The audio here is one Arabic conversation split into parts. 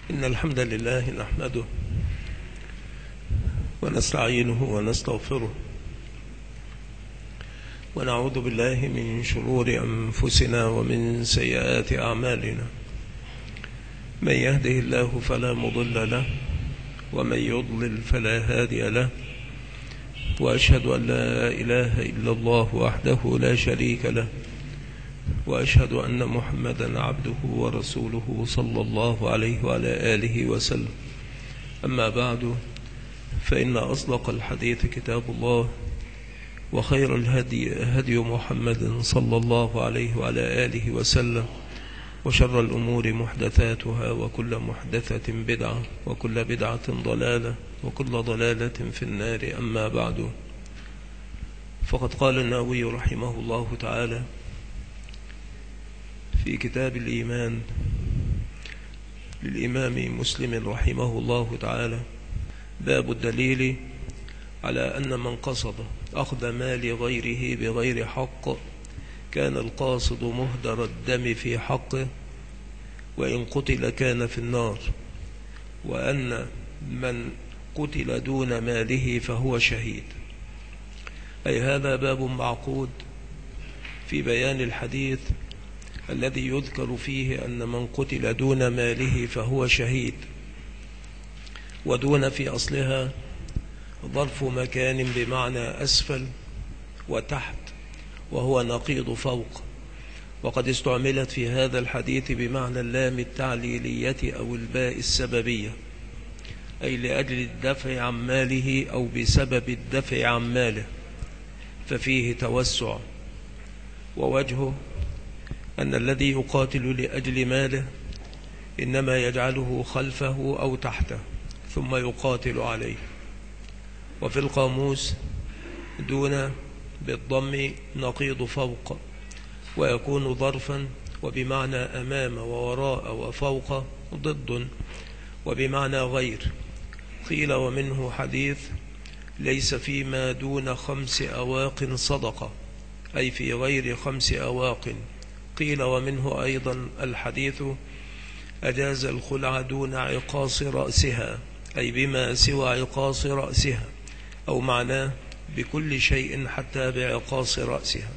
إن الحمد لله نحمده ونستعينه ونستغفره ونعوذ بالله من شرور أنفسنا ومن سيئات أعمالنا. من يهده الله فلا مضل له ومن يضلل فلا هادي له، وأشهد أن لا إله إلا الله وحده لا شريك له، وأشهد أن محمدا عبده ورسوله صلى الله عليه وعلى آله وسلم. أما بعد، فإن أصدق الحديث كتاب الله، وخير الهدي هدي محمد صلى الله عليه وعلى آله وسلم، وشر الأمور محدثاتها، وكل محدثة بدعة، وكل بدعة ضلالة، وكل ضلالة في النار. أما بعد، فقد قال النووي رحمه الله تعالى في كتاب الإيمان للإمام مسلم رحمه الله تعالى: باب الدليل على أن من قصد أخذ مال غيره بغير حق كان القاصد مهدر الدم في حقه، وإن قتل كان في النار، وأن من قتل دون ماله فهو شهيد. أي هذا باب معقود في بيان الحديث الذي يذكر فيه أن من قتل دون ماله فهو شهيد. ودون في أصلها ظرف مكان بمعنى أسفل وتحت، وهو نقيض فوق، وقد استعملت في هذا الحديث بمعنى اللام التعليلية أو الباء السببية، أي لأجل الدفع عن ماله أو بسبب الدفع عن ماله، ففيه توسع. ووجهه أن الذي يقاتل لأجل ماله إنما يجعله خلفه أو تحته ثم يقاتل عليه. وفي القاموس دون بالضم نقيض فوق، ويكون ظرفا، وبمعنى أمام ووراء وفوق ضد، وبمعنى غير. قيل ومنه حديث: ليس فيما دون 5 أواق صدقة، أي في غير 5 أواق. قيل ومنه أيضا الحديث: أجاز الخلع دون عقاص رأسها، أي بما سوى عقاص رأسها، أو معناه بكل شيء حتى بعقاص رأسها.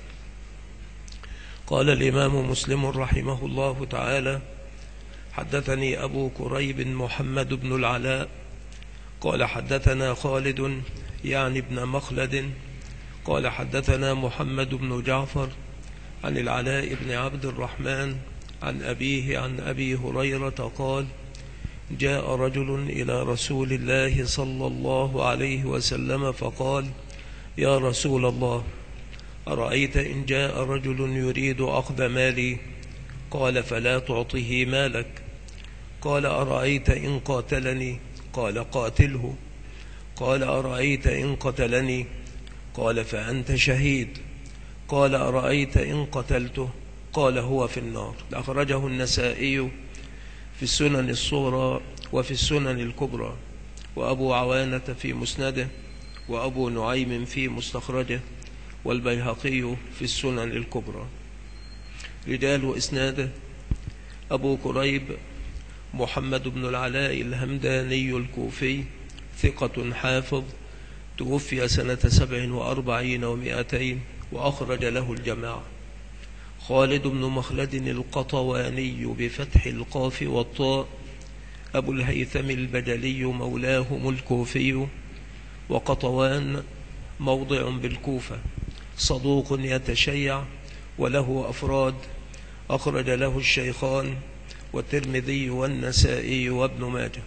قال الإمام مسلم رحمه الله تعالى: حدثني أبو كريب محمد بن العلاء قال حدثنا خالد يعني ابن مخلد قال حدثنا محمد بن جعفر عن العلاء بن عبد الرحمن عن أبيه عن أبي هريرة قال: جاء رجل إلى رسول الله صلى الله عليه وسلم فقال: يا رسول الله، أرأيت إن جاء رجل يريد أخذ مالي؟ قال: فلا تعطه مالك. قال: أرأيت إن قاتلني؟ قال: قاتله. قال: أرأيت إن قتلني؟ قال: فأنت شهيد. قال: أرأيت إن قتلته؟ قال: هو في النار. أخرجه النسائي في السنن الصغرى وفي السنن الكبرى، وأبو عوانة في مسنده، وأبو نعيم في مستخرجه، والبيهقي في السنن الكبرى. رجال إسناده: أبو كريب محمد بن العلاء الهمداني الكوفي، ثقة حافظ، توفي سنة 47 و200، وأخرج له الجماعة. خالد بن مخلد القطواني بفتح القاف والطاء، أبو الهيثم البجلي مولاهم الكوفي، وقطوان موضع بالكوفة، صدوق يتشيع وله أفراد، أخرج له الشيخان والترمذي والنسائي وابن ماجه.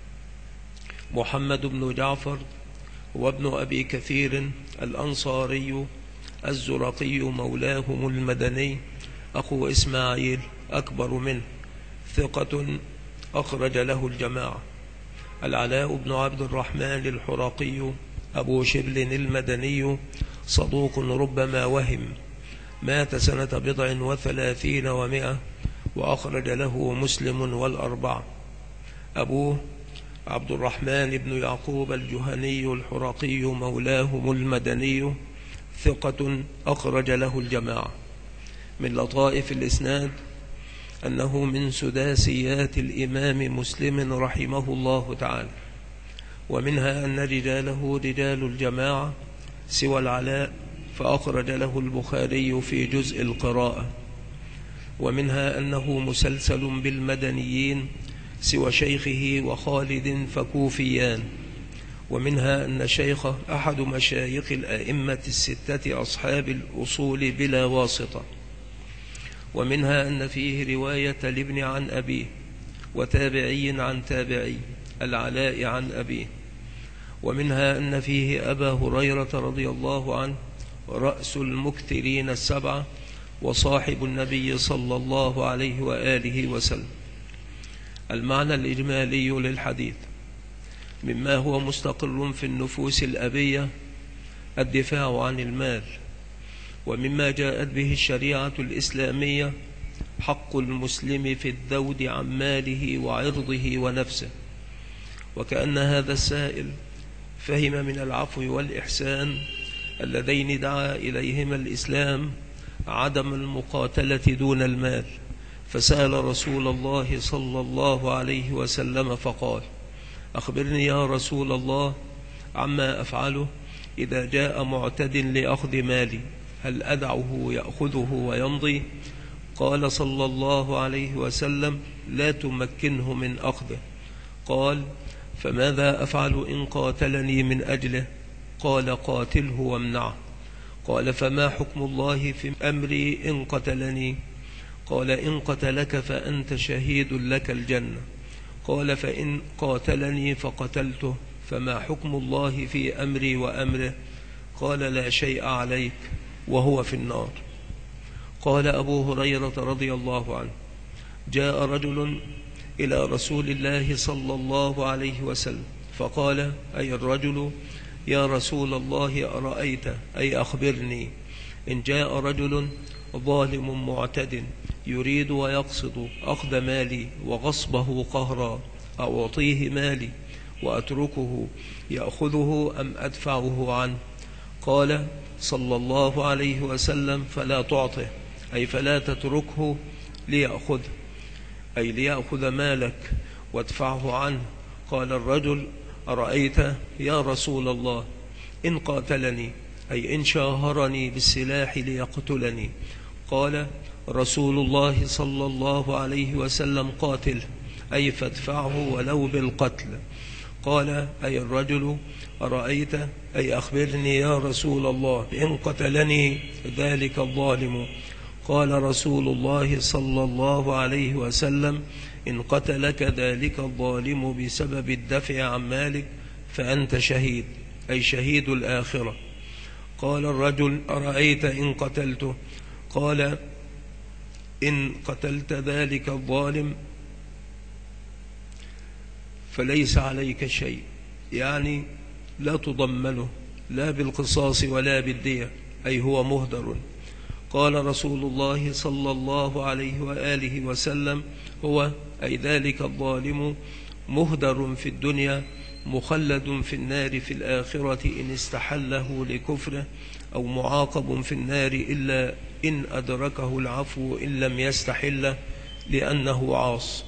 محمد بن جعفر وابن أبي كثير الأنصاري الزرقي مولاهم المدني، أخو إسماعيل أكبر منه، ثقة، أخرج له الجماعة. العلاء بن عبد الرحمن الحرقي أبو شبل المدني، صدوق ربما وهم، مات سنة 37 و100، وأخرج له مسلم والأربعة. أبوه عبد الرحمن بن يعقوب الجهني الحرقي مولاهم المدني، ثقة، أخرج له الجماعة. من لطائف الإسناد أنه من سداسيات الإمام مسلم رحمه الله تعالى، ومنها أن رجاله رجال الجماعة سوى العلاء، فأخرج له البخاري في جزء القراءة. ومنها أنه مسلسل بالمدنيين سوى شيخه وخالد فكوفيان. ومنها أن شيخه أحد مشايخ الأئمة الستة أصحاب الأصول بلا واسطة. ومنها أن فيه رواية لابن عن أبيه، وتابعي عن تابعي العلاء عن أبيه. ومنها أن فيه أبا هريرة رضي الله عنه رأس المكثرين السبعة وصاحب النبي صلى الله عليه وآله وسلم. المعنى الإجمالي للحديث: مما هو مستقر في النفوس الأبية الدفاع عن المال، ومما جاءت به الشريعة الإسلامية حق المسلم في الذود عن ماله وعرضه ونفسه. وكأن هذا السائل فهم من العفو والإحسان اللذين دعا إليهما الإسلام عدم المقاتلة دون المال، فسأل رسول الله صلى الله عليه وسلم فقال: أخبرني يا رسول الله عما أفعله إذا جاء معتد لأخذ مالي، هل أدعه يأخذه ويمضي؟ قال صلى الله عليه وسلم: لا تمكنه من أخذه. قال: فماذا أفعل إن قاتلني من أجله؟ قال: قاتله وامنعه. قال: فما حكم الله في أمري إن قتلني؟ قال: إن قتلك فأنت شهيد لك الجنة. قال: فإن قاتلني فقتلته فما حكم الله في أمري وأمره؟ قال: لا شيء عليك وهو في النار. قال أبو هريرة رضي الله عنه: جاء رجل إلى رسول الله صلى الله عليه وسلم فقال: أي الرجل يا رسول الله أرأيت، أي أخبرني، إن جاء رجل ظالم معتد يريد ويقصد أخذ مالي وغصبه قهرا، أعطيه مالي وأتركه يأخذه أم أدفعه عنه؟ قال صلى الله عليه وسلم: فلا تعطه، أي فلا تتركه ليأخذ، أي ليأخذ مالك وادفعه عنه. قال الرجل: أرأيت يا رسول الله إن قاتلني، أي إن شاهرني بالسلاح ليقتلني؟ قال رسول الله صلى الله عليه وسلم: قاتل، أي فادفعه ولو بالقتل. قال أي الرجل: أرأيت، أي أخبرني يا رسول الله إن قتلني ذلك الظالم؟ قال رسول الله صلى الله عليه وسلم: إن قتلك ذلك الظالم بسبب الدفع عن مالك فأنت شهيد، أي شهيد الآخرة. قال الرجل: أرأيت إن قتلته؟ قال: إن قتلت ذلك الظالم فليس عليك شيء، يعني لا تضمنه لا بالقصاص ولا بالدية، أي هو مهدر. قال رسول الله صلى الله عليه وآله وسلم: هو أي ذلك الظالم مهدر في الدنيا مخلد في النار في الآخرة إن استحله لكفره، أو معاقب في النار إلا إن أدركه العفو إن لم يستحله لأنه عاص.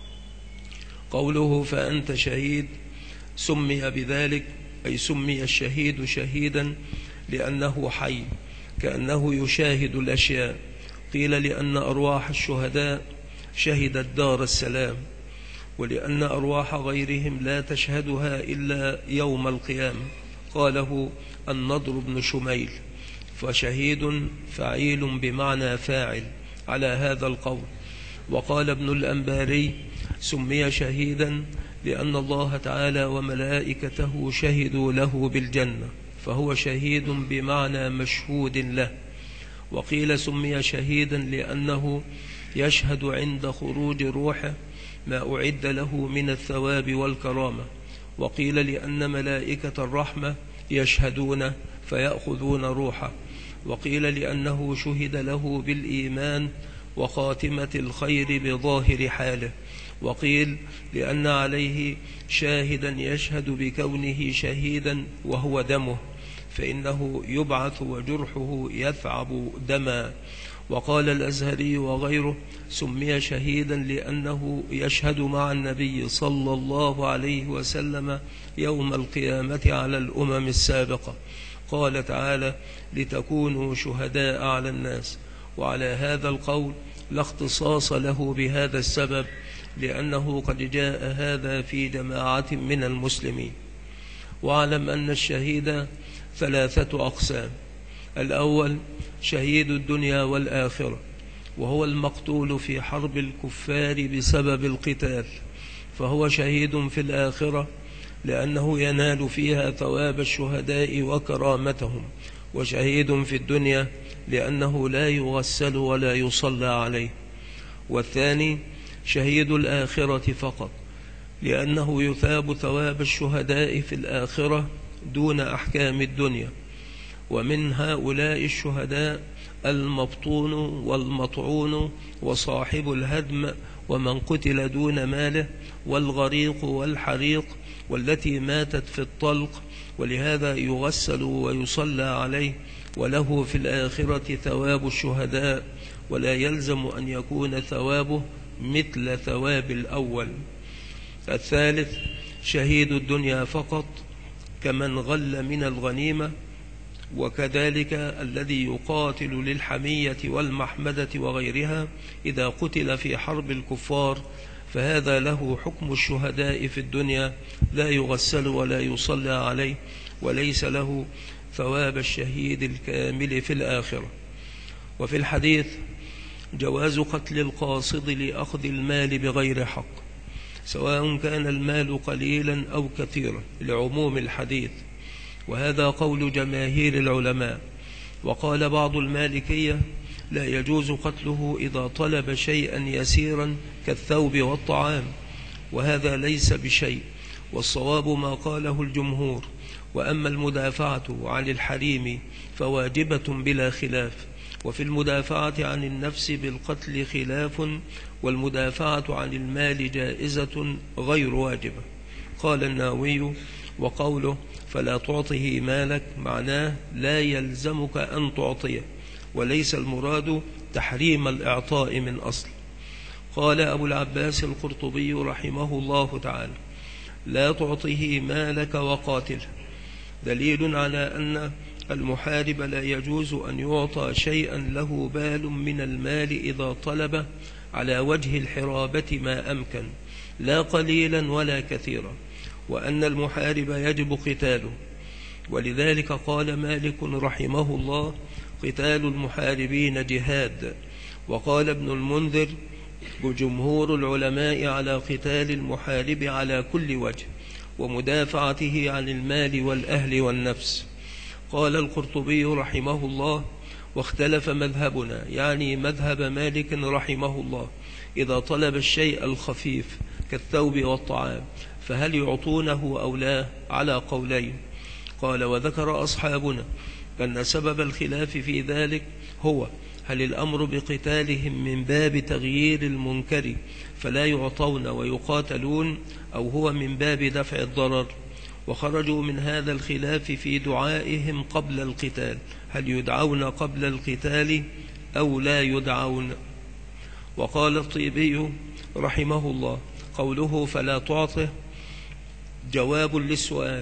قوله فأنت شهيد سمي بذلك، أي سمي الشهيد شهيدا لأنه حي، كأنه يشاهد الأشياء. قيل لأن أرواح الشهداء شهدت دار السلام، ولأن أرواح غيرهم لا تشهدها إلا يوم القيامة. قاله النضر بن شميل، فشهيد فعيل بمعنى فاعل على هذا القول. وقال ابن الأنباري: سمي شهيدا لأن الله تعالى وملائكته شهدوا له بالجنة، فهو شهيد بمعنى مشهود له. وقيل سمي شهيدا لأنه يشهد عند خروج روحه ما أعد له من الثواب والكرامة. وقيل لأن ملائكة الرحمة يشهدون فيأخذون روحه. وقيل لأنه شهد له بالإيمان وخاتمة الخير بظاهر حاله. وقيل لأن عليه شاهدا يشهد بكونه شهيدا وهو دمه، فإنه يبعث وجرحه يثعب دما. وقال الأزهري وغيره: سمي شهيدا لأنه يشهد مع النبي صلى الله عليه وسلم يوم القيامة على الأمم السابقة. قال تعالى: لتكونوا شهداء على الناس. وعلى هذا القول لا اختصاص له بهذا السبب، لأنه قد جاء هذا في جماعة من المسلمين. واعلم أن الشهيد 3 أقسام: الأول شهيد الدنيا والآخرة، وهو المقتول في حرب الكفار بسبب القتال، فهو شهيد في الآخرة لأنه ينال فيها ثواب الشهداء وكرامتهم، وشهيد في الدنيا لأنه لا يغسل ولا يصلى عليه. والثاني شهيد الآخرة فقط، لأنه يثاب ثواب الشهداء في الآخرة دون أحكام الدنيا. ومن هؤلاء الشهداء المبطون والمطعون وصاحب الهدم ومن قتل دون ماله والغريق والحريق والتي ماتت في الطلق، ولهذا يغسل ويصلى عليه، وله في الآخرة ثواب الشهداء، ولا يلزم أن يكون ثوابه مثل ثواب الأول. الثالث شهيد الدنيا فقط، كمن غل من الغنيمة، وكذلك الذي يقاتل للحمية والمحمدة وغيرها إذا قتل في حرب الكفار، فهذا له حكم الشهداء في الدنيا، لا يغسل ولا يصلى عليه، وليس له ثواب الشهيد الكامل في الآخرة. وفي الحديث جواز قتل القاصد لأخذ المال بغير حق، سواء كان المال قليلا أو كثيرا، لعموم الحديث، وهذا قول جماهير العلماء. وقال بعض المالكية: لا يجوز قتله إذا طلب شيئا يسيرا كالثوب والطعام، وهذا ليس بشيء، والصواب ما قاله الجمهور. وأما المدافعة عن الحريم فواجبة بلا خلاف، وفي المدافعة عن النفس بالقتل خلاف، والمدافعة عن المال جائزة غير واجبة. قال النووي: وقوله فلا تعطه مالك معناه لا يلزمك أن تعطيه، وليس المراد تحريم الإعطاء من أصل. قال أبو العباس القرطبي رحمه الله تعالى: لا تعطه مالك وقاتله، دليل على أن المحارب لا يجوز أن يعطى شيئا له بال من المال إذا طلب على وجه الحرابة ما أمكن، لا قليلا ولا كثيرا، وأن المحارب يجب قتاله. ولذلك قال مالك رحمه الله: قتال المحاربين جهاد. وقال ابن المنذر: جمهور العلماء على قتال المحارب على كل وجه، ومدافعته عن المال والأهل والنفس. قال القرطبي رحمه الله: واختلف مذهبنا، يعني مذهب مالك رحمه الله، إذا طلب الشيء الخفيف كالثوب والطعام فهل يعطونه أو لا، على قولين. قال: وذكر أصحابنا أن سبب الخلاف في ذلك هو هل الأمر بقتالهم من باب تغيير المنكر فلا يعطون ويقاتلون، أو هو من باب دفع الضرر. وخرجوا من هذا الخلاف في دعائهم قبل القتال، هل يدعون قبل القتال أو لا يدعون. وقال الطيبي رحمه الله: قوله فلا تعطه جواب للسؤال،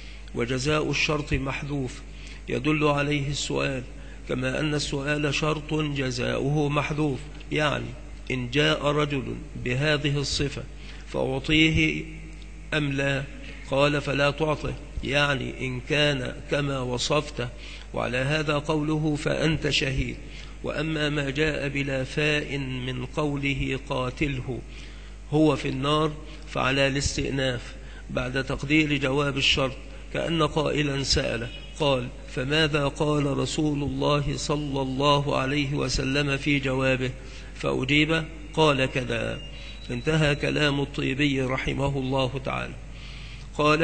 وجزاء الشرط محذوف يدل عليه السؤال، كما أن السؤال شرط جزاؤه محذوف، يعني إن جاء رجل بهذه الصفة فأعطيه أم لا. قال: فلا تعطه، يعني إن كان كما وصفته، وعلى هذا قوله فأنت شهيد. وأما ما جاء بلا فاء من قوله قاتله هو في النار فعلى الاستئناف بعد تقدير جواب الشرط، كأن قائلا سأل قال: فماذا قال رسول الله صلى الله عليه وسلم في جوابه؟ فأجيب قال كذا. انتهى كلام الطيبي رحمه الله تعالى. قال: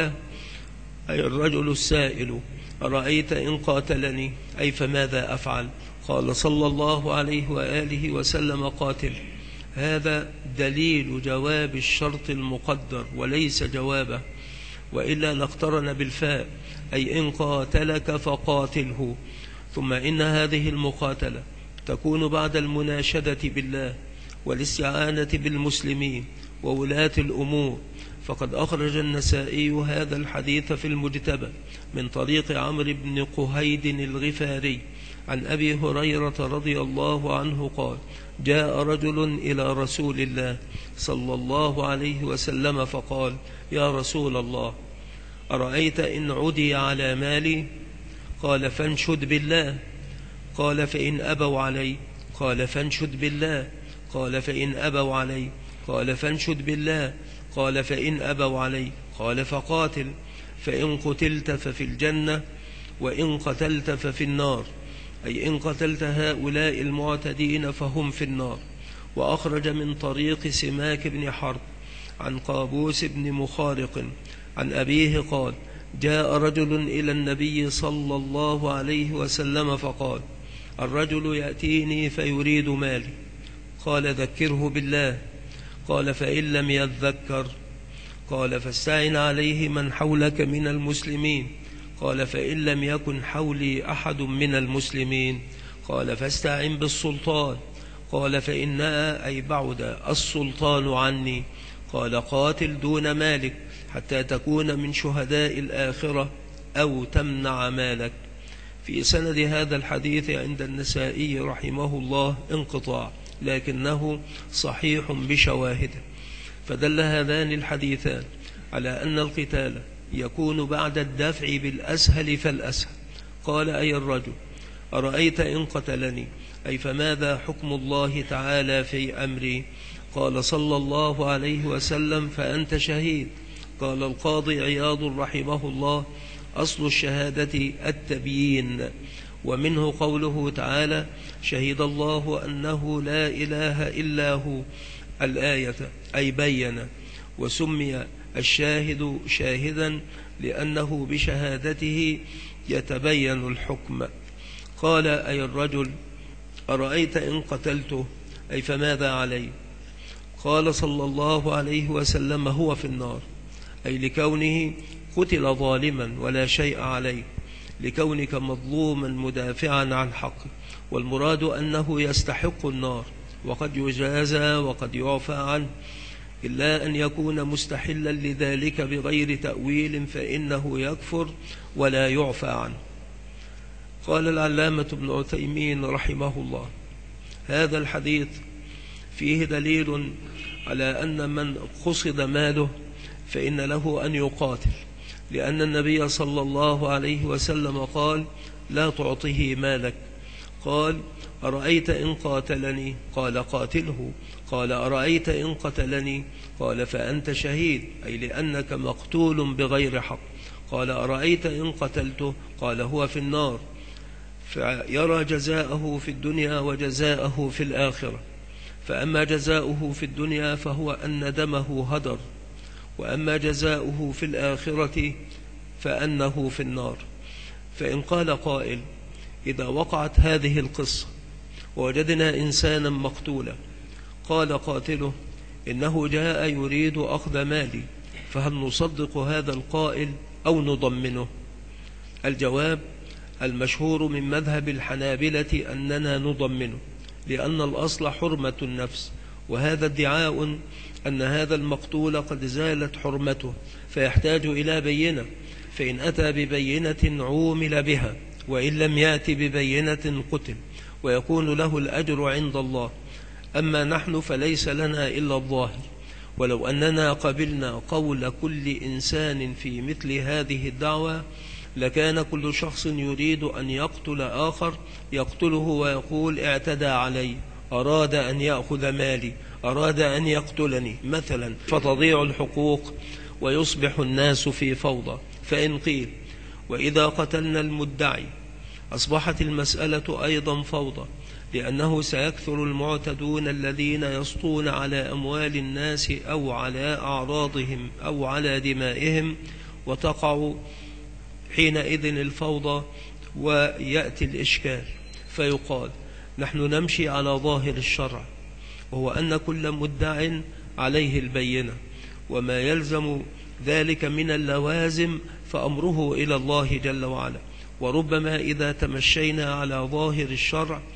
أي الرجل السائل: أرأيت إن قاتلني، أي فماذا أفعل؟ قال صلى الله عليه وآله وسلم: قاتل. هذا دليل جواب الشرط المقدر وليس جوابه، وإلا لاقترن بالفاء، أي إن قاتلك فقاتله. ثم إن هذه المقاتلة تكون بعد المناشدة بالله والاستعانة بالمسلمين وولاة الأمور. فقد أخرج النسائي هذا الحديث في المجتبى من طريق عمرو بن قهيد الغفاري عن أبي هريرة رضي الله عنه قال: جاء رجل إلى رسول الله صلى الله عليه وسلم فقال: يا رسول الله، أرأيت إن عدي على مالي؟ قال: فانشد بالله. قال: فإن أبوا علي؟ قال: فانشد بالله. قال: فإن أبوا علي؟ قال: فانشد بالله. قال: فإن أبوا علي؟ قال: فقاتل، فإن قتلت ففي الجنة، وإن قتلت ففي النار، أي إن قتلت هؤلاء المعتدين فهم في النار. وأخرج من طريق سماك بن حرب عن قابوس بن مخارق عن أبيه قال: جاء رجل إلى النبي صلى الله عليه وسلم فقال: الرجل يأتيني فيريد مالي. قال: ذكره بالله. قال: فإن لم يذكر؟ قال: فاستعن عليه من حولك من المسلمين. قال: فإن لم يكن حولي أحد من المسلمين؟ قال: فاستعن بالسلطان. قال: فإنها أي بعد السلطان عني. قال: قاتل دون مالك حتى تكون من شهداء الآخرة أو تمنع مالك. في سند هذا الحديث عند النسائي رحمه الله انقطاع، لكنه صحيح بشواهده. فدل هذان الحديثان على أن القتال يكون بعد الدفع بالأسهل فالأسهل. قال: أي الرجل، أرأيت إن قتلني؟ أي فماذا حكم الله تعالى في أمري؟ قال صلى الله عليه وسلم: فأنت شهيد. قال القاضي عياض رحمه الله: أصل الشهادة التبيين، ومنه قوله تعالى: شهد الله أنه لا إله إلا هو، الآية، أي بين. وسمي الشاهد شاهدا لأنه بشهادته يتبين الحكم. قال: أي الرجل، أرأيت إن قتلته؟ أي فماذا علي؟ قال صلى الله عليه وسلم: هو في النار، أي لكونه قتل ظالما ولا شيء عليه، لكونك مظلوما مدافعا عن حقه. والمراد أنه يستحق النار، وقد يجازى وقد يعفى عنه، إلا أن يكون مستحلا لذلك بغير تأويل فإنه يكفر ولا يعفى عنه. قال العلامة ابن عثيمين رحمه الله: هذا الحديث فيه دليل على أن من قصد ماله فإن له أن يقاتل، لأن النبي صلى الله عليه وسلم قال: لا تعطه مالك. قال: أرأيت إن قاتلني؟ قال: قاتله. قال: أرأيت إن قتلني؟ قال: فأنت شهيد، أي لأنك مقتول بغير حق. قال: أرأيت إن قتلته؟ قال: هو في النار، فيرى جزاءه في الدنيا وجزاءه في الآخرة. فأما جزاؤه في الدنيا فهو أن دمه هدر، وأما جزاؤه في الآخرة فأنه في النار. فإن قال قائل: إذا وقعت هذه القصة ووجدنا إنسانا مقتولا، قال قاتله: إنه جاء يريد أخذ مالي، فهل نصدق هذا القائل أو نضمنه؟ الجواب: المشهور من مذهب الحنابلة أننا نضمنه، لأن الأصل حرمة النفس، وهذا ادعاء أن هذا المقتول قد زالت حرمته، فيحتاج إلى بينة، فإن أتى ببينة عومل بها، وإن لم يأتي ببينة قتل، ويكون له الأجر عند الله. أما نحن فليس لنا إلا الظاهر، ولو أننا قبلنا قول كل إنسان في مثل هذه الدعوة لكان كل شخص يريد أن يقتل آخر يقتله ويقول: اعتدى علي، أراد أن يأخذ مالي، أراد أن يقتلني مثلا، فتضيع الحقوق ويصبح الناس في فوضى. فإن قيل: وإذا قتلنا المدعي، أصبحت المسألة أيضا فوضى، لأنه سيكثر المعتدون الذين يسطون على أموال الناس أو على أعراضهم أو على دمائهم، وتقع حينئذ الفوضى ويأتي الإشكال. فيقال: نحن نمشي على ظاهر الشرع، وهو أن كل مدع عليه البينة، وما يلزم ذلك من اللوازم فأمره إلى الله جل وعلا. وربما إذا تمشينا على ظاهر الشرع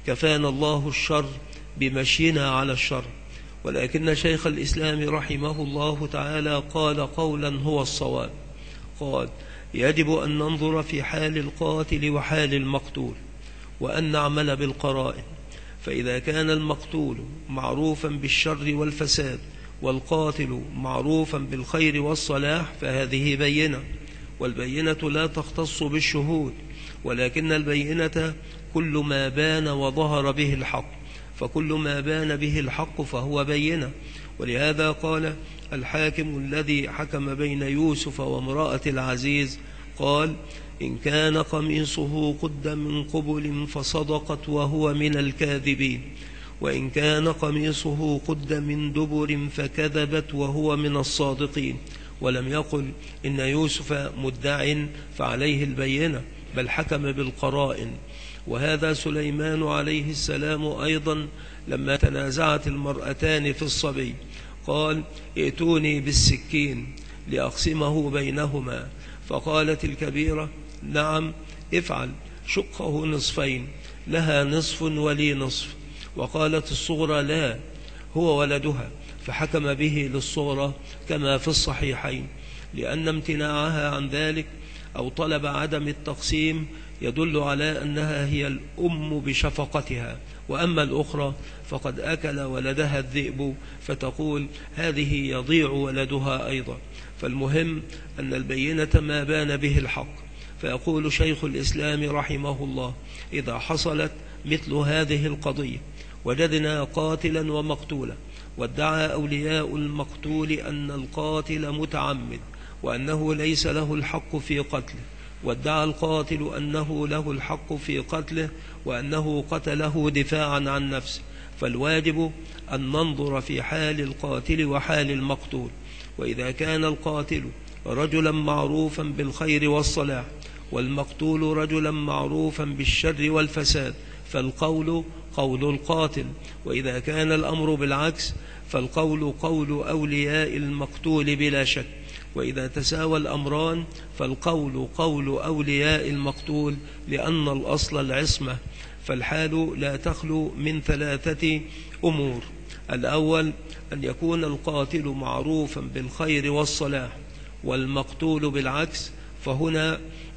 كفانا الله الشر بمشينا على الشر. ولكن شيخ الإسلام رحمه الله تعالى قال قولا هو الصواب، قال: يجب أن ننظر في حال القاتل وحال المقتول، وأن نعمل بالقرائن. فإذا كان المقتول معروفا بالشر والفساد والقاتل معروفا بالخير والصلاح فهذه بينة، والبينة لا تختص بالشهود، ولكن البينة كل ما بان وظهر به الحق، فكل ما بان به الحق فهو بينة. ولهذا قال الحاكم الذي حكم بين يوسف وامرأة العزيز، قال: إن كان قميصه قد من قبل فصدقت وهو من الكاذبين، وإن كان قميصه قد من دبر فكذبت وهو من الصادقين. ولم يقل إن يوسف مدع فعليه البينة، بل حكم بالقرائن. وهذا سليمان عليه السلام أيضا لما تنازعت المرأتان في الصبي قال: ائتوني بالسكين لأقسمه بينهما. فقالت الكبيرة: نعم افعل، شقه نصفين، لها نصف ولي نصف. وقالت الصغرى: لا، هو ولدها، فحكم به للصغرى كما في الصحيحين، لأن امتناعها عن ذلك أو طلب عدم التقسيم يدل على أنها هي الأم بشفقتها، وأما الأخرى فقد أكل ولدها الذئب، فتقول هذه يضيع ولدها أيضا. فالمهم أن البينة ما بان به الحق. فيقول شيخ الإسلام رحمه الله: إذا حصلت مثل هذه القضية وجدنا قاتلا ومقتولا، وادعى أولياء المقتول أن القاتل متعمد وأنه ليس له الحق في قتله، وادعى القاتل أنه له الحق في قتله وأنه قتله دفاعا عن نفسه، فالواجب أن ننظر في حال القاتل وحال المقتول. وإذا كان القاتل رجلا معروفا بالخير والصلاح، والمقتول رجلا معروفا بالشر والفساد، فالقول قول القاتل. وإذا كان الأمر بالعكس فالقول قول أولياء المقتول بلا شك. وإذا تساوى الأمران فالقول قول أولياء المقتول، لأن الأصل العصمة. فالحال لا تخلو من 3 أمور: الأول أن يكون القاتل معروفا بالخير والصلاح والمقتول بالعكس، فهنا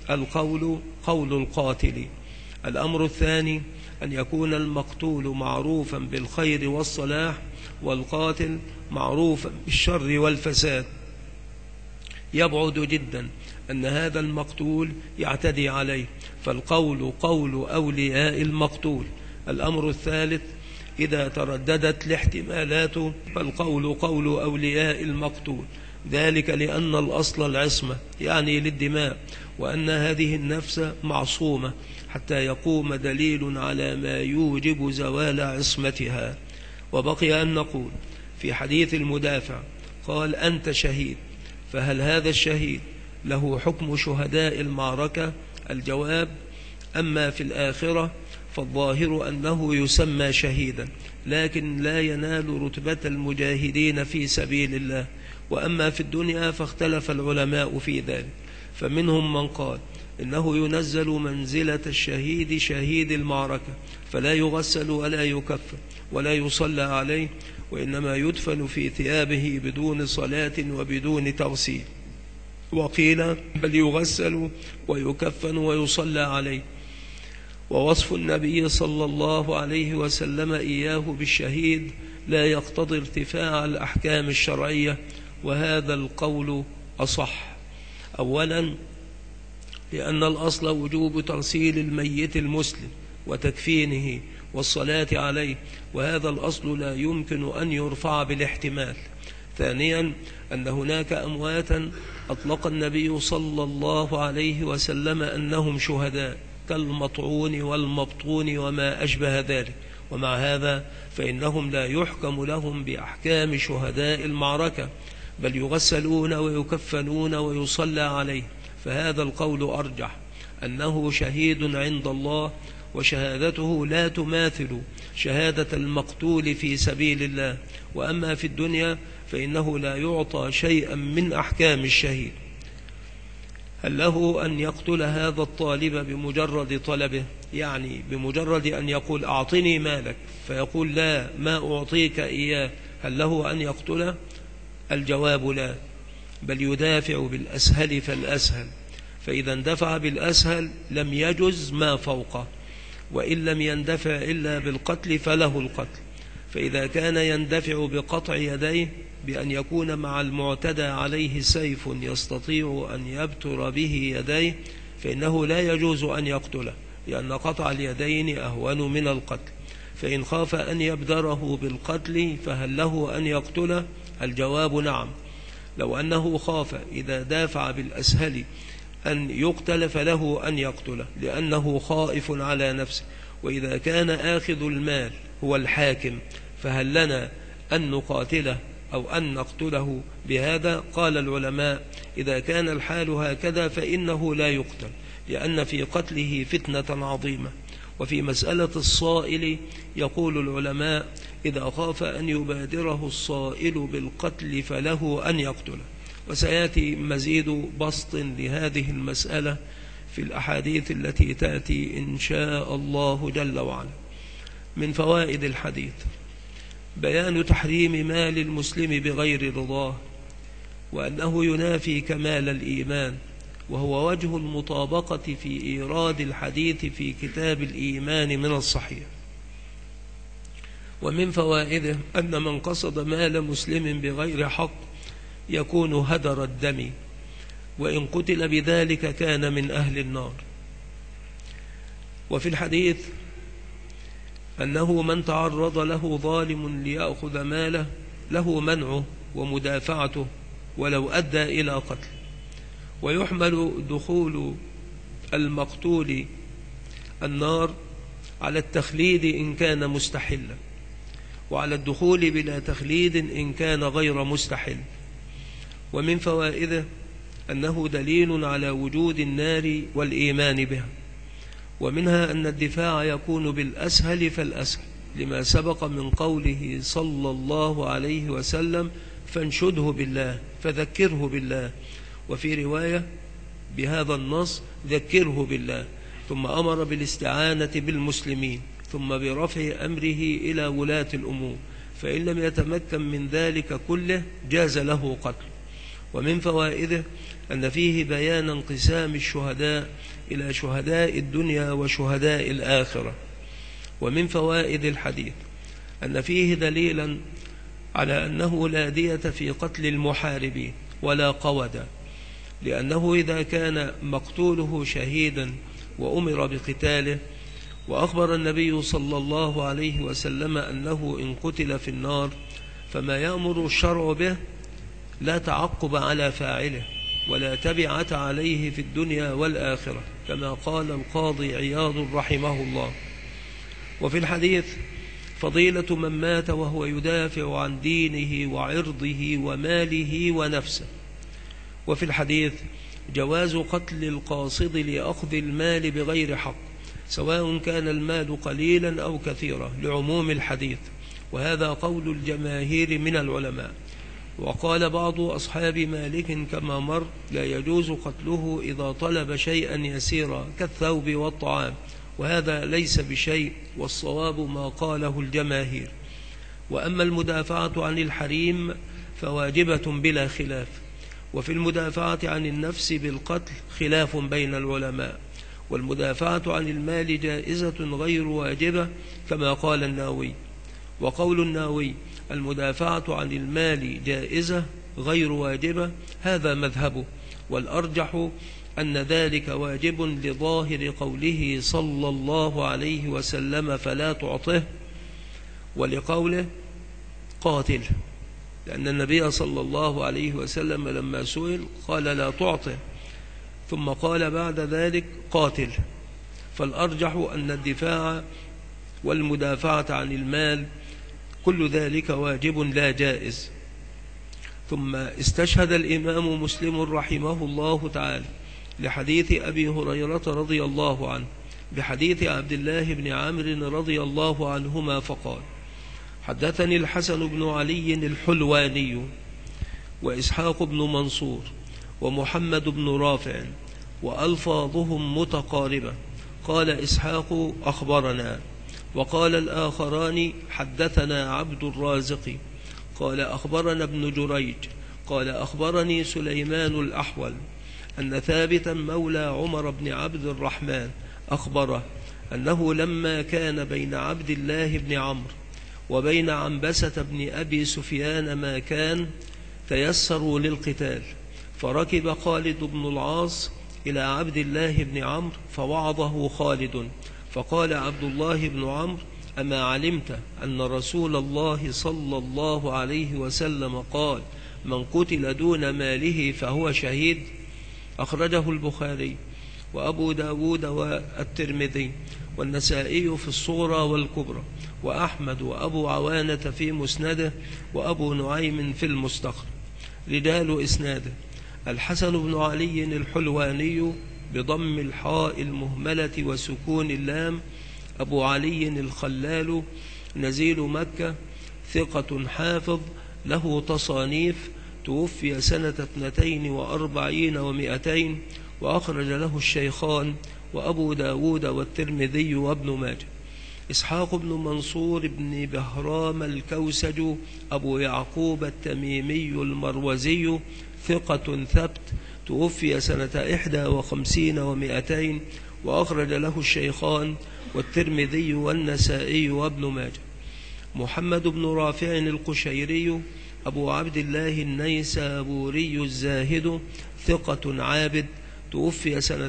القول قول القاتل. الأمر الثاني أن يكون المقتول معروفا بالخير والصلاح والقاتل معروفا بالشر والفساد. يبعد جدا أن هذا المقتول يعتدي عليه، فالقول قول أولياء المقتول. الأمر الثالث: إذا ترددت الاحتمالات فالقول قول أولياء المقتول، ذلك لأن الأصل العصمة يعني للدماء، وأن هذه النفس معصومة حتى يقوم دليل على ما يوجب زوال عصمتها. وبقي أن نقول في حديث المدافع قال: أنت شهيد، فهل هذا الشهيد له حكم شهداء المعركة؟ الجواب: أما في الآخرة فالظاهر أنه يسمى شهيدا، لكن لا ينال رتبة المجاهدين في سبيل الله. وأما في الدنيا فاختلف العلماء في ذلك، فمنهم من قال إنه ينزل منزلة الشهيد شهيد المعركة، فلا يغسل ولا يكفن ولا يصلى عليه، وإنما يدفن في ثيابه بدون صلاة وبدون تغسيل. وقيل بل يغسل ويكفن ويصلى عليه. ووصف النبي صلى الله عليه وسلم إياه بالشهيد لا يقتضي ارتفاع الأحكام الشرعية، وهذا القول أصح. أولا لأن الأصل وجوب تغسيل الميت المسلم وتكفينه والصلاة عليه، وهذا الأصل لا يمكن أن يرفع بالاحتمال. ثانيا أن هناك أمواتا أطلق النبي صلى الله عليه وسلم أنهم شهداء كالمطعون والمبطون وما أشبه ذلك، ومع هذا فإنهم لا يحكم لهم بأحكام شهداء المعركة، بل يغسلون ويكفنون ويصلى عليه. فهذا القول أرجح، أنه شهيد عند الله، وشهادته لا تماثل شهادة المقتول في سبيل الله. وأما في الدنيا فإنه لا يعطى شيئا من أحكام الشهيد. هل له أن يقتل هذا الطالب بمجرد طلبه؟ يعني بمجرد أن يقول أعطني مالك فيقول لا ما أعطيك إياه، هل له أن يقتله؟ الجواب لا، بل يدافع بالأسهل فالأسهل، فإذا اندفع بالأسهل لم يجز ما فوقه، وإن لم يندفع إلا بالقتل فله القتل. فإذا كان يندفع بقطع يديه بأن يكون مع المعتدى عليه سيف يستطيع أن يبتر به يديه فإنه لا يجوز أن يقتله، لأن قطع اليدين أهون من القتل. فإن خاف أن يبدره بالقتل فهل له أن يقتله؟ الجواب نعم، لو أنه خاف إذا دافع بالأسهل أن يقتل فله أن يقتله لأنه خائف على نفسه. وإذا كان آخذ المال هو الحاكم فهل لنا أن نقاتله أو أن نقتله بهذا؟ قال العلماء إذا كان الحال هكذا فإنه لا يقتل، لأن في قتله فتنة عظيمة. وفي مسألة الصائل يقول العلماء إذا خاف أن يبادره الصائل بالقتل فله أن يقتله. وسيأتي مزيد بسط لهذه المسألة في الأحاديث التي تأتي إن شاء الله جل وعلا. من فوائد الحديث بيان تحريم مال المسلم بغير رضاه، وأنه ينافي كمال الإيمان، وهو وجه المطابقة في إيراد الحديث في كتاب الإيمان من الصحيح. ومن فوائده أن من قصد مال مسلم بغير حق يكون هدر الدم، وإن قتل بذلك كان من أهل النار. وفي الحديث أنه من تعرض له ظالم ليأخذ ماله له منعه ومدافعته ولو أدى إلى قتل. ويحمل دخول المقتول النار على التخليد إن كان مستحلا، وعلى الدخول بلا تخليد إن كان غير مستحل. ومن فوائده أنه دليل على وجود النار والإيمان بها. ومنها أن الدفاع يكون بالأسهل فالأسهل، لما سبق من قوله صلى الله عليه وسلم فانشده بالله فذكره بالله، وفي رواية بهذا النص ذكره بالله، ثم أمر بالاستعانة بالمسلمين، ثم برفع أمره إلى ولاة الأمور، فإن لم يتمكن من ذلك كله جاز له قتل. ومن فوائده أن فيه بيان انقسام الشهداء إلى شهداء الدنيا وشهداء الآخرة. ومن فوائد الحديث أن فيه دليلا على أنه لا دية في قتل المحاربين ولا قودا، لأنه إذا كان مقتوله شهيدا وأمر بقتاله، وأخبر النبي صلى الله عليه وسلم أنه إن قتل في النار فما يأمر الشرع به لا تعقب على فاعله ولا تبعة عليه في الدنيا والآخرة، كما قال القاضي عياض رحمه الله. وفي الحديث فضيلة من مات وهو يدافع عن دينه وعرضه وماله ونفسه. وفي الحديث جواز قتل القاصد لأخذ المال بغير حق، سواء كان المال قليلا أو كثيرا، لعموم الحديث، وهذا قول الجماهير من العلماء. وقال بعض أصحاب مالك كما مر لا يجوز قتله إذا طلب شيئا يسيرا كالثوب والطعام، وهذا ليس بشيء، والصواب ما قاله الجماهير. وأما المدافعة عن الحريم فواجبة بلا خلاف. وفي المدافعة عن النفس بالقتل خلاف بين العلماء، والمدافعة عن المال جائزة غير واجبة كما قال الناوي. وقول الناوي المدافعة عن المال جائزة غير واجبة هذا مذهبه، والأرجح أن ذلك واجب لظاهر قوله صلى الله عليه وسلم فلا تعطه، ولقوله قاتل، لأن النبي صلى الله عليه وسلم لما سئل قال لا تعطه، ثم قال بعد ذلك قاتل. فالأرجح أن الدفاع والمدافعة عن المال كل ذلك واجب لا جائز. ثم استشهد الإمام مسلم رحمه الله تعالى لحديث أبي هريرة رضي الله عنه بحديث عبد الله بن عمرو رضي الله عنهما فقال حدثني الحسن بن علي الحلواني وإسحاق بن منصور ومحمد بن رافع وألفاظهم متقاربة. قال إسحاق أخبرنا، وقال الآخران حدثنا عبد الرازق قال أخبرنا ابن جريج قال أخبرني سليمان الأحول أن ثابتا مولى عمر بن عبد الرحمن أخبره أنه لما كان بين عبد الله بن عمرو وبين عنبسة بن أبي سفيان ما كان تيسروا للقتال، فركب خالد بن العاص إلى عبد الله بن عمرو فوعظه خالد، فقال عبد الله بن عمرو: أما علمت أن رسول الله صلى الله عليه وسلم قال: من قتل دون ماله فهو شهيد؟ أخرجه البخاري وأبو داود والترمذي والنسائي في الصغرى والكبرى، وأحمد وأبو عوانة في مسنده، وأبو نعيم في المستخرج. رجال إسناده: الحسن بن علي الحلواني بضم الحاء المهملة وسكون اللام، أبو علي الخلال، نزيل مكة، ثقة حافظ، له تصانيف، توفي سنة 42 و200، وأخرج له الشيخان وأبو داود والترمذي وابن ماجه. إسحاق بن منصور بن بهرام الكوسج أبو يعقوب التميمي المروزي، ثقة ثبت، توفي سنة 51 و200، وأخرج له الشيخان والترمذي والنسائي وابن ماجه. محمد بن رافع القشيري أبو عبد الله النيسابوري الزاهد، ثقة عابد، توفي سنة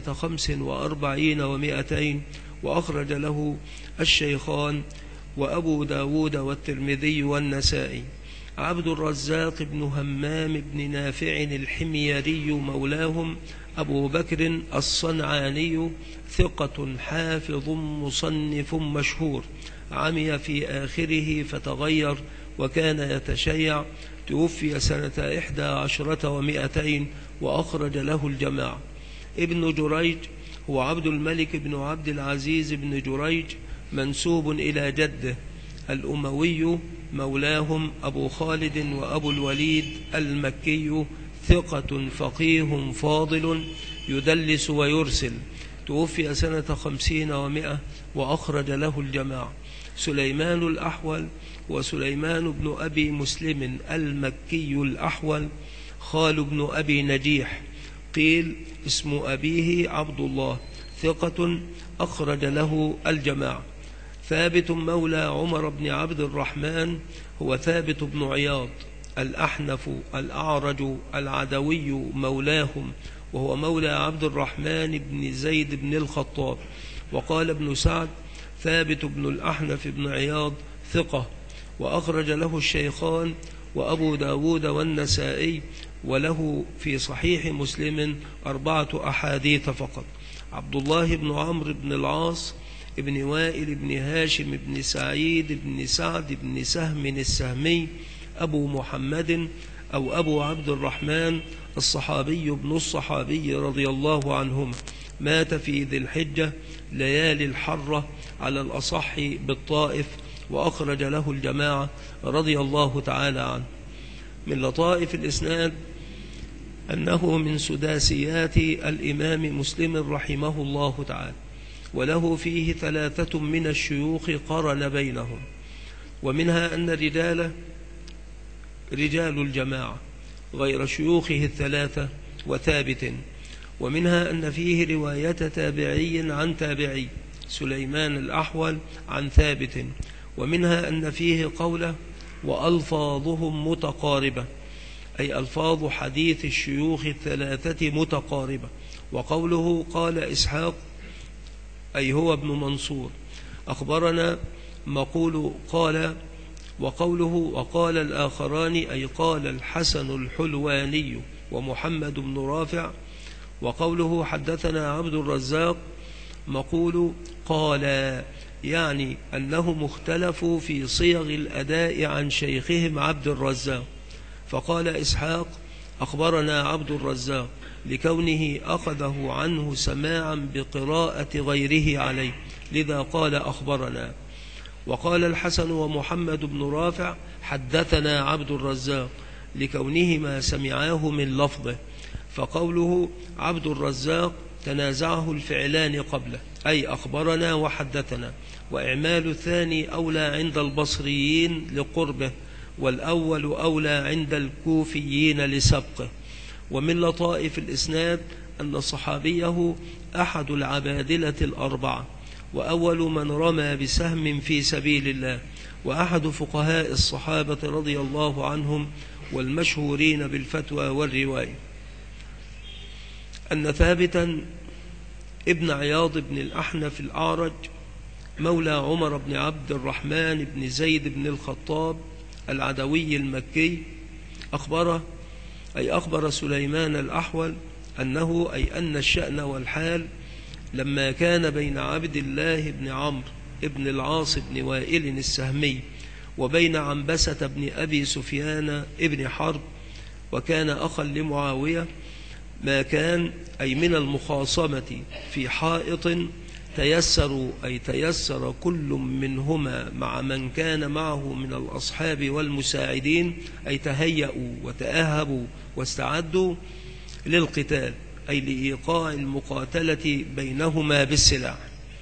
45 و200، وأخرج له الشيخان وأبو داود والترمذي والنسائي. عبد الرزاق بن همام بن نافع الحميري مولاهم، أبو بكر الصنعاني، ثقة حافظ مصنف مشهور، عمي في آخره فتغير وكان يتشيع، توفي سنة 11 و200، وأخرج له الجماعة. ابن جريج هو عبد الملك بن عبد العزيز بن جريج، منسوب إلى جده الأموي، مولاهم، أبو خالد وأبو الوليد المكي، ثقة فقيه فاضل، يدلس ويرسل، توفي سنة 50 و100، وأخرج له الجماعة. سليمان الأحول وسليمان بن أبي مسلم المكي الأحول، خال بن أبي نجيح، قيل اسم أبيه عبد الله، ثقة، أخرج له الجماعة. ثابت مولى عمر بن عبد الرحمن هو ثابت بن عياض الأحنف الأعرج العدوي مولاهم، وهو مولى عبد الرحمن بن زيد بن الخطاب. وقال ابن سعد: ثابت بن الأحنف بن عياض ثقة، وأخرج له الشيخان وأبو داود والنسائي، وله في صحيح مسلم 4 أحاديث فقط. عبد الله بن عمرو بن العاص ابن وائل بن هاشم بن سعيد بن سعد بن سهم السهمي، أبو محمد أو أبو عبد الرحمن، الصحابي ابن الصحابي رضي الله عنهم، مات في ذي الحجة ليالي الحرة على الأصح بالطائف، وأخرج له الجماعة رضي الله تعالى عنه. من لطائف الإسناد أنه من سداسيات الإمام مسلم رحمه الله تعالى، وله فيه 3 من الشيوخ قرن بينهم، ومنها أن رجال الجماعة غير شيوخه 3 وثابت، ومنها أن فيه رواية تابعي عن تابعي، سليمان الأحول عن ثابت، ومنها أن فيه قوله: وألفاظهم متقاربة، أي ألفاظ حديث الشيوخ 3 متقاربة. وقوله قال إسحاق أي هو ابن منصور أخبرنا، مقول قال، وقوله وقال الآخران أي قال الحسن الحلواني ومحمد بن رافع. وقوله حدثنا عبد الرزاق مقول قال، يعني أنهم اختلفوا في صيغ الأداء عن شيخهم عبد الرزاق، فقال إسحاق أخبرنا عبد الرزاق لكونه أخذه عنه سماعا بقراءة غيره عليه، لذا قال أخبرنا. وقال الحسن ومحمد بن رافع حدثنا عبد الرزاق لكونهما سمعاه من لفظه، فقوله عبد الرزاق تنازعه الفعلان قبله، أي أخبرنا وحدثنا، وإعمال الثاني أولى عند البصريين لقربه، والأول أولى عند الكوفيين لسبقه. ومن لطائف الإسناد أن صحابيه أحد العبادلة الأربعة، وأول من رمى بسهم في سبيل الله، وأحد فقهاء الصحابة رضي الله عنهم والمشهورين بالفتوى والرواية، أن ثابتا ابن عياض بن الأحنف الأعرج مولى عمر بن عبد الرحمن بن زيد بن الخطاب العدوي المكي أخبر سليمان الأحول أنه أن الشأن والحال لما كان بين عبد الله بن عمرو بن العاص بن وائل السهمي وبين عنبسة بن أبي سفيان ابن حرب، وكان أخا لمعاوية، ما كان أي من المخاصمة في حائط تيسر كل منهما مع من كان معه من الأصحاب والمساعدين، أي تهيأوا وتأهبوا واستعدوا للقتال، أي لإيقاع المقاتلة بينهما بالسلاح.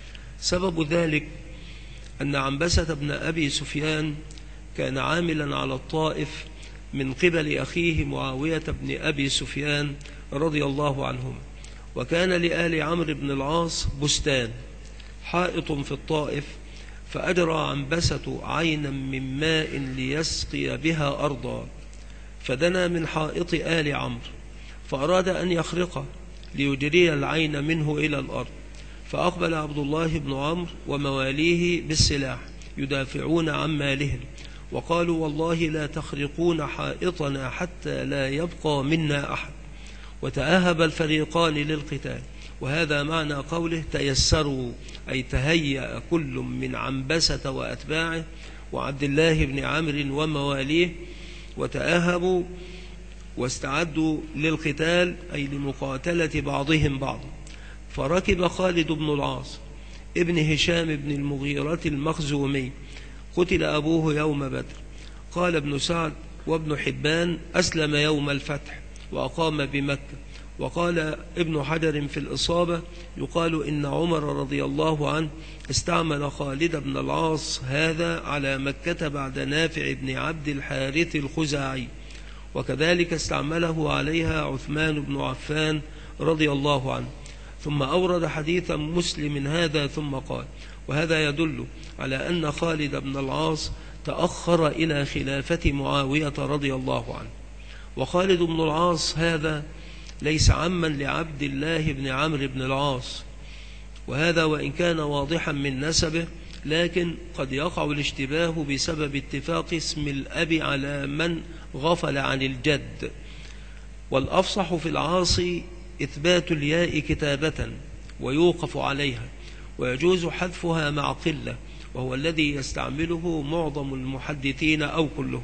سبب ذلك أن عنبسة بن أبي سفيان كان عاملا على الطائف من قبل أخيه معاوية بن أبي سفيان رضي الله عنهم، وكان لآل عمرو بن العاص بستان حائط في الطائف، فأجرى عنبسة عينا من ماء ليسقي بها أرضا، فدنا من حائط آل عمرو فأراد أن يخرقه ليجري العين منه إلى الأرض، فأقبل عبد الله بن عمرو ومواليه بالسلاح يدافعون عن مالهم، وقالوا والله لا تخرقون حائطنا حتى لا يبقى منا أحد، وتأهب الفريقان للقتال. وهذا معنى قوله تيسروا، أي تهيأ كل من عنبسة وأتباعه وعبد الله بن عمرو ومواليه، وتأهبوا واستعدوا للقتال، أي لمقاتلة بعضهم بعضا. فركب خالد بن العاص ابن هشام بن المغيرة المخزومي، قتل أبوه يوم بدر. قال ابن سعد وابن حبان أسلم يوم الفتح وأقام بمكة. وقال ابن حجر في الإصابة يقال إن عمر رضي الله عنه استعمل خالد بن العاص هذا على مكة بعد نافع بن عبد الحارث الخزاعي، وكذلك استعمله عليها عثمان بن عفان رضي الله عنه. ثم أورد حديث مسلم هذا ثم قال: وهذا يدل على أن خالد بن العاص تأخر إلى خلافة معاوية رضي الله عنه. وخالد بن العاص هذا ليس عما لعبد الله بن عمرو بن العاص، وهذا وإن كان واضحا من نسبه، لكن قد يقع الاشتباه بسبب اتفاق اسم الأب على من غفل عن الجد. والأفصح في العاصي إثبات الياء كتابة ويوقف عليها، ويجوز حذفها مع قلة، وهو الذي يستعمله معظم المحدثين أو كلهم.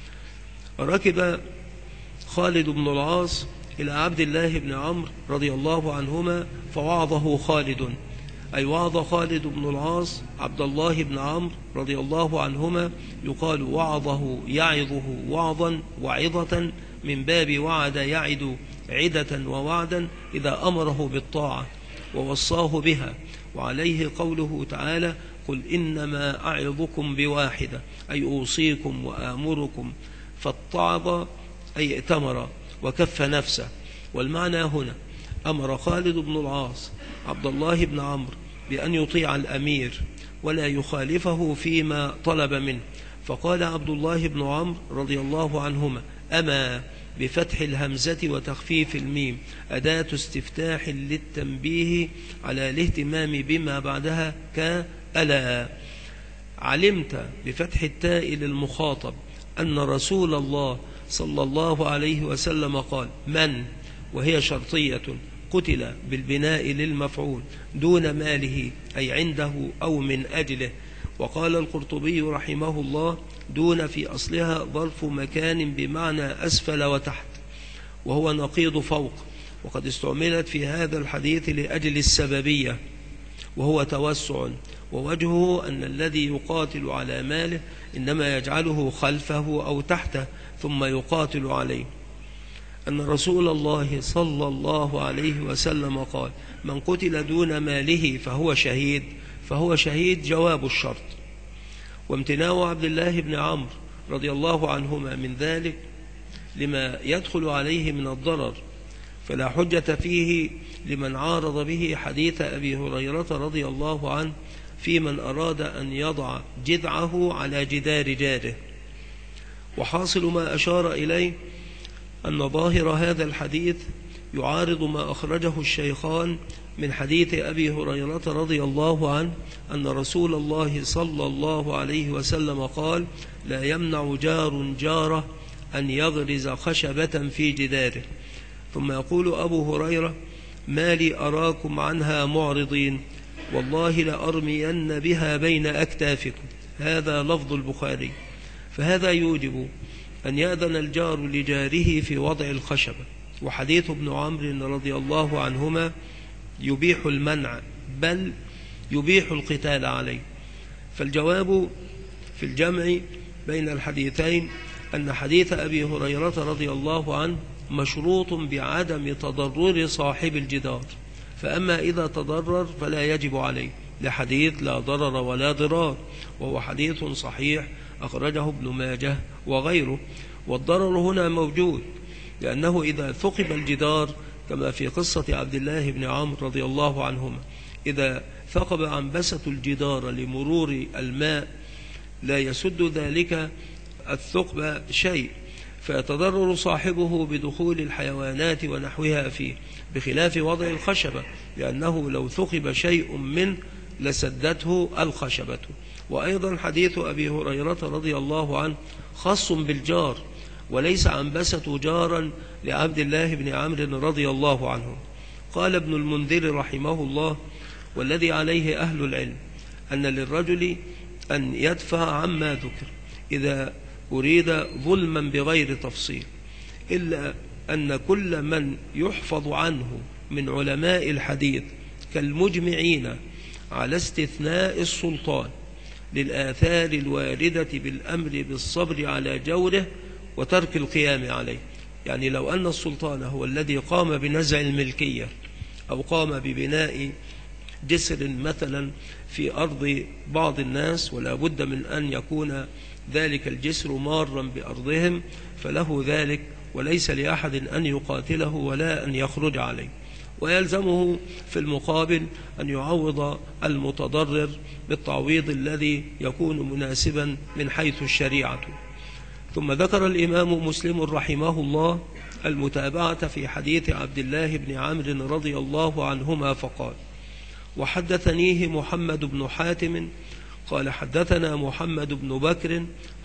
ركب خالد بن العاص إلى عبد الله بن عمرو رضي الله عنهما فوعظه خالد، أي وعظ خالد بن العاص عبد الله بن عمرو رضي الله عنهما، يقال وعظه يعظه وعظا وعظة من باب وعد يعد عدة ووعدا إذا أمره بالطاعة ووصاه بها. وعليه قوله تعالى: قل إنما أعظكم بواحدة، أي أوصيكم وآمركم. فاتعظ أي ائتمر وكف نفسه. والمعنى هنا أمر خالد بن العاص عبد الله بن عمرو بأن يطيع الأمير ولا يخالفه فيما طلب منه. فقال عبد الله بن عمرو رضي الله عنهما: أما بفتح الهمزة وتخفيف الميم أداة استفتاح للتنبيه على الاهتمام بما بعدها كألا. علمت بفتح التاء للمخاطب أن رسول الله صلى الله عليه وسلم قال: من، وهي شرطية، قتل بالبناء للمفعول دون ماله، أي عنده أو من أجله. وقال القرطبي رحمه الله: دون في أصلها ظرف مكان بمعنى أسفل وتحت، وهو نقيض فوق، وقد استعملت في هذا الحديث لأجل السببية، وهو توسع. ووجهه أن الذي يقاتل على ماله إنما يجعله خلفه أو تحته ثم يقاتل عليه. أن رسول الله صلى الله عليه وسلم قال: من قتل دون ماله فهو شهيد جواب الشرط. وامتناع عبد الله بن عمرو رضي الله عنهما من ذلك لما يدخل عليه من الضرر، فلا حجة فيه لمن عارض به حديث أبي هريرة رضي الله عنه في من أراد أن يضع جذعه على جدار جاره. وحاصل ما أشار إليه أن ظاهر هذا الحديث يعارض ما أخرجه الشيخان من حديث أبي هريرة رضي الله عنه أن رسول الله صلى الله عليه وسلم قال: لا يمنع جار جاره أن يغرز خشبة في جداره. ثم يقول أبو هريرة: ما لي أراكم عنها معرضين، والله لأرمين بها بين أكتافكم. هذا لفظ البخاري. فهذا يوجب أن يأذن الجار لجاره في وضع الخشبة. وحديث ابن عمرو رضي الله عنهما يبيح المنع، بل يبيح القتال عليه. فالجواب في الجمع بين الحديثين أن حديث أبي هريرة رضي الله عنه مشروط بعدم تضرر صاحب الجدار، فأما إذا تضرر فلا يجب عليه، لحديث لا ضرر ولا ضرار، وهو حديث صحيح أخرجه ابن ماجه وغيره. والضرر هنا موجود، لأنه إذا ثقب الجدار كما في قصة عبد الله بن عمرو رضي الله عنهما، إذا ثقب عنبسة الجدار لمرور الماء لا يسد ذلك الثقب شيء، فيتضرر صاحبه بدخول الحيوانات ونحوها فيه، بخلاف وضع الخشبة، لأنه لو ثقب شيء منه لسدته الخشبة. وأيضا حديث أبي هريرة رضي الله عنه خاص بالجار، وليس عنبسة جارا لعبد الله بن عمرو رضي الله عنه. قال ابن المنذر رحمه الله: والذي عليه أهل العلم أن للرجل أن يدفع عما ذكر إذا أريد ظلما بغير تفصيل، إلا أن كل من يحفظ عنه من علماء الحديث كالمجمعين على استثناء السلطان للآثار الواردة بالأمر بالصبر على جوره وترك القيام عليه. يعني لو أن السلطان هو الذي قام بنزع الملكية أو قام ببناء جسر مثلا في أرض بعض الناس، ولا بد من أن يكون ذلك الجسر مارا بأرضهم، فله ذلك، وليس لأحد أن يقاتله ولا أن يخرج عليه. ويلزمه في المقابل أن يعوض المتضرر بالتعويض الذي يكون مناسبا من حيث الشريعة. ثم ذكر الإمام مسلم رحمه الله المتابعة في حديث عبد الله بن عمرو رضي الله عنهما فقال: وحدثنيه محمد بن حاتم قال حدثنا محمد بن بكر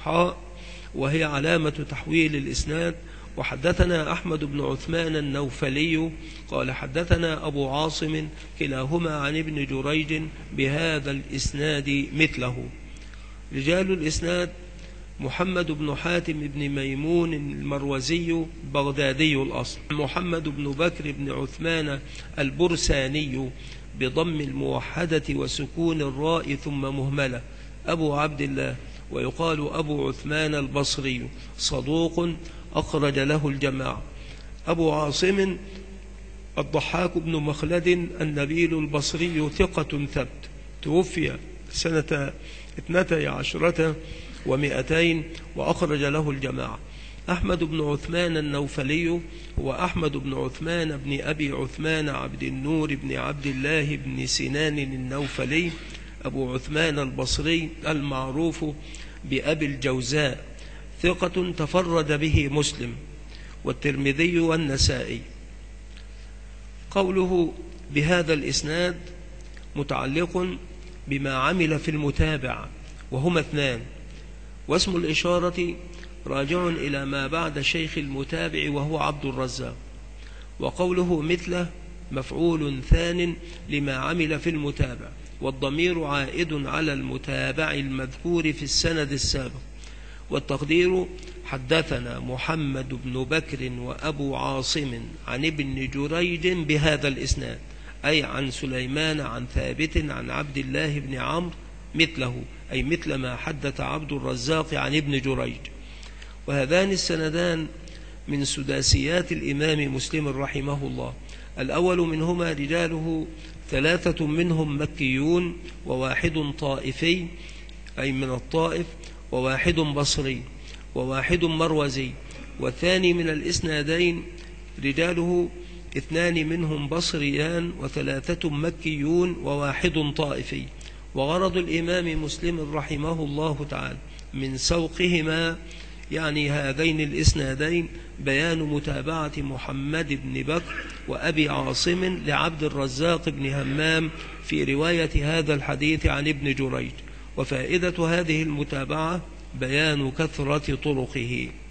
وهي علامة تحويل الإسناد. وحدثنا أحمد بن عثمان النوفلي قال حدثنا أبو عاصم كلاهما عن ابن جريج بهذا الإسناد مثله. رجال الإسناد: محمد بن حاتم بن ميمون المروزي بغدادي الأصل، محمد بن بكر بن عثمان البرساني بضم الموحدة وسكون الراء ثم مهملة أبو عبد الله، ويقال أبو عثمان البصري، صدوق أخرج له الجماعة. أبو عاصم الضحاك بن مخلد النبيل البصري ثقة ثبت، توفي سنة 12 و200 وأخرج له الجماعة. أحمد بن عثمان النوفلي هو أحمد بن عثمان بن أبي عثمان عبد النور بن عبد الله بن سنان النوفلي أبو عثمان البصري المعروف بأبي الجوزاء، ثقة تفرد به مسلم والترمذي والنسائي. قوله بهذا الإسناد متعلق بما عمل في المتابعة، وهما اثنان، واسم الإشارة راجع إلى ما بعد شيخ المتابع وهو عبد الرزاق. وقوله مثله مفعول ثان لما عمل في المتابع، والضمير عائد على المتابع المذكور في السند السابق. والتقدير حدثنا محمد بن بكر وأبو عاصم عن ابن جريج بهذا الإسناد، أي عن سليمان عن ثابت عن عبد الله بن عمرو مثله، أي مثل ما حدث عبد الرزاق عن ابن جريج. وهذان السندان من سداسيات الإمام مسلم رحمه الله. الأول منهما رجاله 3 منهم مكيون و1 طائفي أي من الطائف، و1 بصري، و1 مروزي. والثاني من الإسنادين رجاله 2 منهم بصريان و3 مكيون و1 طائفي. وغرض الإمام مسلم رحمه الله تعالى من سوقهما يعني هذين الإسنادين بيان متابعة محمد بن بكر وأبي عاصم لعبد الرزاق بن همام في رواية هذا الحديث عن ابن جريج. وفائدة هذه المتابعة بيان كثرة طرقه.